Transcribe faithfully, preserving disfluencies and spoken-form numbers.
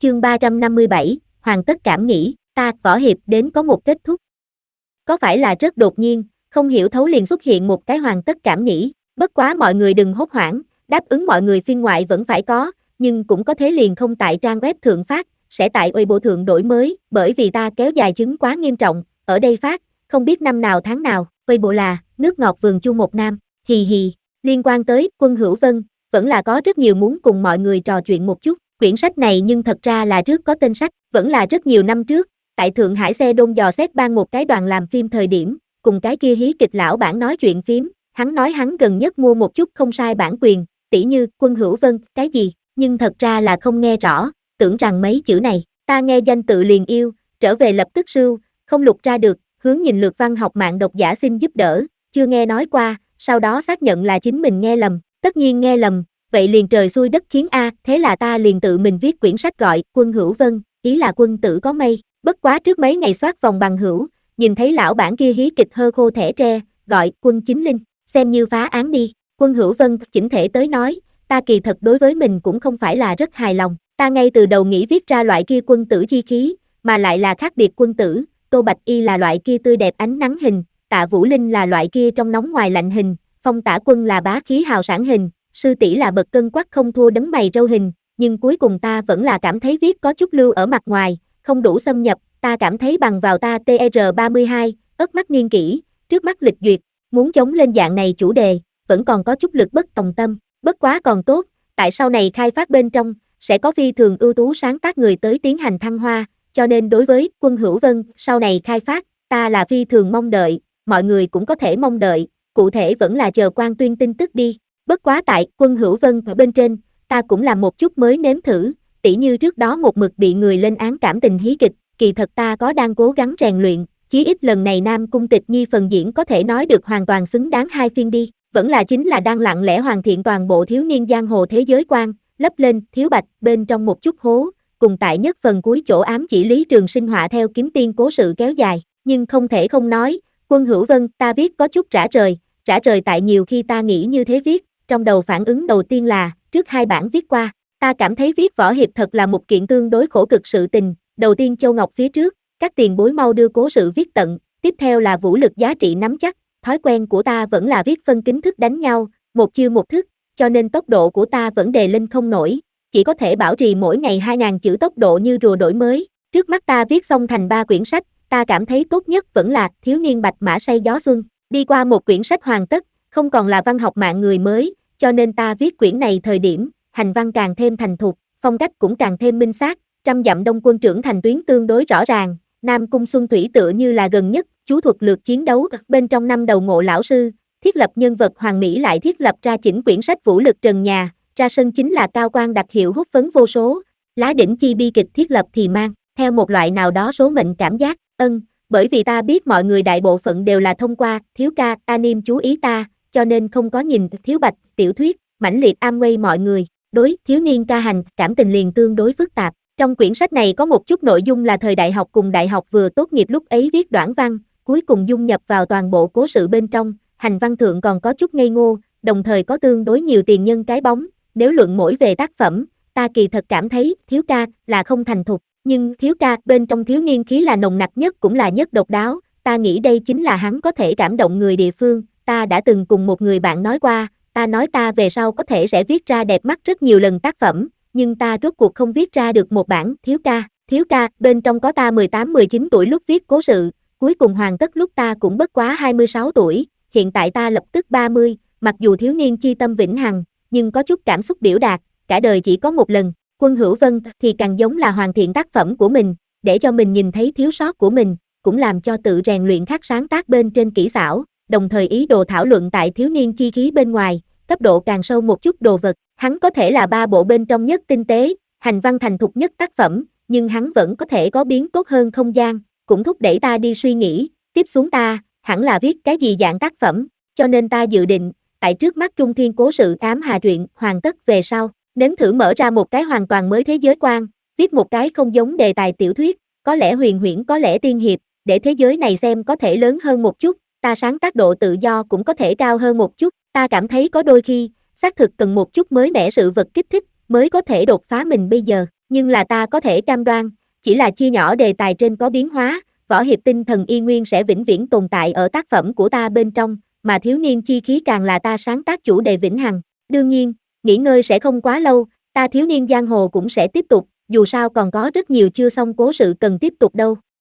Chương ba trăm năm mươi bảy, hoàn tất cảm nghĩ, ta, võ hiệp đến có một kết thúc. Có phải là rất đột nhiên, không hiểu thấu liền xuất hiện một cái hoàn tất cảm nghĩ, bất quá mọi người đừng hốt hoảng, đáp ứng mọi người phiên ngoại vẫn phải có, nhưng cũng có thế liền không tại trang web thượng phát, sẽ tại Weibo thượng đổi mới, bởi vì ta kéo dài chứng quá nghiêm trọng, ở đây phát, không biết năm nào tháng nào, Weibo là, nước ngọt vườn chu một nam, hì hì, liên quan tới Quân Hữu Vân, vẫn là có rất nhiều muốn cùng mọi người trò chuyện một chút. Quyển sách này nhưng thật ra là trước có tên sách, vẫn là rất nhiều năm trước, tại Thượng Hải xe đôn dò xét ban một cái đoàn làm phim thời điểm, cùng cái kia hí kịch lão bản nói chuyện phím, hắn nói hắn gần nhất mua một chút không sai bản quyền, tỉ như Quân Hữu Vân, cái gì, nhưng thật ra là không nghe rõ, tưởng rằng mấy chữ này, ta nghe danh tự liền yêu, trở về lập tức sưu, không lục ra được, hướng nhìn lược văn học mạng độc giả xin giúp đỡ, chưa nghe nói qua, sau đó xác nhận là chính mình nghe lầm, tất nhiên nghe lầm. Vậy liền trời xui đất khiến a, thế là ta liền tự mình viết quyển sách gọi Quân Hữu Vân, ý là quân tử có mây, bất quá trước mấy ngày soát vòng bằng hữu, nhìn thấy lão bản kia hí kịch hơ khô thẻ tre, gọi Quân Chính Linh, xem như phá án đi. Quân Hữu Vân chỉnh thể tới nói, ta kỳ thật đối với mình cũng không phải là rất hài lòng, ta ngay từ đầu nghĩ viết ra loại kia quân tử chi khí, mà lại là khác biệt quân tử, Tô Bạch Y là loại kia tươi đẹp ánh nắng hình, Tạ Vũ Linh là loại kia trong nóng ngoài lạnh hình, Phong Tả Quân là bá khí hào sản hình. Sư tỷ là bậc cân quắc không thua đấng mày râu hình, nhưng cuối cùng ta vẫn là cảm thấy viết có chút lưu ở mặt ngoài, không đủ xâm nhập, ta cảm thấy bằng vào ta T R ba mươi hai, ớt mắt nghiên kỹ, trước mắt lịch duyệt, muốn chống lên dạng này chủ đề, vẫn còn có chút lực bất tòng tâm, bất quá còn tốt, tại sau này khai phát bên trong, sẽ có phi thường ưu tú sáng tác người tới tiến hành thăng hoa, cho nên đối với Quân Hữu Vân, sau này khai phát, ta là phi thường mong đợi, mọi người cũng có thể mong đợi, cụ thể vẫn là chờ quan tuyên tin tức đi. Bất quá tại Quân Hữu Vân ở bên trên, ta cũng làm một chút mới nếm thử, tỉ như trước đó một mực bị người lên án cảm tình hí kịch, kỳ thật ta có đang cố gắng rèn luyện, chí ít lần này Nam Cung Tịch Nhi phần diễn có thể nói được hoàn toàn xứng đáng hai phiên đi, vẫn là chính là đang lặng lẽ hoàn thiện toàn bộ thiếu niên giang hồ thế giới quan, lấp lên, thiếu bạch, bên trong một chút hố, cùng tại nhất phần cuối chỗ ám chỉ Lý Trường Sinh họa theo kiếm tiên cố sự kéo dài, nhưng không thể không nói, Quân Hữu Vân ta viết có chút rã rời, rã rời tại nhiều khi ta nghĩ như thế viết. Trong đầu phản ứng đầu tiên là, trước hai bản viết qua, ta cảm thấy viết võ hiệp thật là một kiện tương đối khổ cực sự tình, đầu tiên Châu Ngọc phía trước, các tiền bối mau đưa cố sự viết tận, tiếp theo là vũ lực giá trị nắm chắc, thói quen của ta vẫn là viết phân kính thức đánh nhau, một chiêu một thức, cho nên tốc độ của ta vẫn đề lên không nổi, chỉ có thể bảo trì mỗi ngày hai nghìn chữ tốc độ như rùa đổi mới, trước mắt ta viết xong thành ba quyển sách, ta cảm thấy tốt nhất vẫn là Thiếu niên bạch mã say gió xuân, đi qua một quyển sách hoàn tất, không còn là văn học mạng người mới, cho nên ta viết quyển này thời điểm, hành văn càng thêm thành thục, phong cách cũng càng thêm minh xác, trăm dặm đông quân trưởng thành tuyến tương đối rõ ràng, Nam Cung Xuân Thủy tựa như là gần nhất, chú thuật lược chiến đấu, bên trong năm đầu ngộ lão sư, thiết lập nhân vật Hoàng Mỹ lại thiết lập ra chỉnh quyển sách vũ lực trần nhà, ra sân chính là cao quan đặc hiệu hút phấn vô số, lá đỉnh chi bi kịch thiết lập thì mang, theo một loại nào đó số mệnh cảm giác, ân, bởi vì ta biết mọi người đại bộ phận đều là thông qua, thiếu ca, anime chú ý ta, cho nên không có nhìn thiếu bạch, tiểu thuyết, mãnh liệt Amway mọi người, đối, thiếu niên ca hành, cảm tình liền tương đối phức tạp. Trong quyển sách này có một chút nội dung là thời đại học cùng đại học vừa tốt nghiệp lúc ấy viết đoạn văn, cuối cùng dung nhập vào toàn bộ cố sự bên trong, hành văn thượng còn có chút ngây ngô, đồng thời có tương đối nhiều tiền nhân cái bóng, nếu luận mỗi về tác phẩm, ta kỳ thật cảm thấy, thiếu ca, là không thành thục, nhưng thiếu ca, bên trong thiếu niên khí là nồng nặc nhất cũng là nhất độc đáo, ta nghĩ đây chính là hắn có thể cảm động người địa phương. Ta đã từng cùng một người bạn nói qua, ta nói ta về sau có thể sẽ viết ra đẹp mắt rất nhiều lần tác phẩm, nhưng ta rốt cuộc không viết ra được một bản thiếu ca, thiếu ca, bên trong có ta mười tám mười chín tuổi lúc viết cố sự, cuối cùng hoàn tất lúc ta cũng bất quá hai mươi sáu tuổi, hiện tại ta lập tức ba mươi, mặc dù thiếu niên chi tâm vĩnh hằng, nhưng có chút cảm xúc biểu đạt, cả đời chỉ có một lần, Quân Hữu Vân thì càng giống là hoàn thiện tác phẩm của mình, để cho mình nhìn thấy thiếu sót của mình, cũng làm cho tự rèn luyện khắc sáng tác bên trên kỹ xảo. Đồng thời ý đồ thảo luận tại thiếu niên chi khí bên ngoài, cấp độ càng sâu một chút đồ vật, hắn có thể là ba bộ bên trong nhất tinh tế, hành văn thành thục nhất tác phẩm, nhưng hắn vẫn có thể có biến tốt hơn không gian, cũng thúc đẩy ta đi suy nghĩ, tiếp xuống ta, hẳn là viết cái gì dạng tác phẩm, cho nên ta dự định, tại trước mắt Trung Thiên cố sự ám hà truyện hoàn tất về sau, nếm thử mở ra một cái hoàn toàn mới thế giới quan, viết một cái không giống đề tài tiểu thuyết, có lẽ huyền huyễn có lẽ tiên hiệp, để thế giới này xem có thể lớn hơn một chút. Ta sáng tác độ tự do cũng có thể cao hơn một chút, ta cảm thấy có đôi khi, xác thực cần một chút mới mẻ sự vật kích thích, mới có thể đột phá mình bây giờ, Nhưng là ta có thể cam đoan, chỉ là chia nhỏ đề tài trên có biến hóa, võ hiệp tinh thần y nguyên sẽ vĩnh viễn tồn tại ở tác phẩm của ta bên trong, mà thiếu niên chi khí càng là ta sáng tác chủ đề vĩnh hằng. Đương nhiên, nghỉ ngơi sẽ không quá lâu, ta thiếu niên giang hồ cũng sẽ tiếp tục, dù sao còn có rất nhiều chưa xong cố sự cần tiếp tục đâu.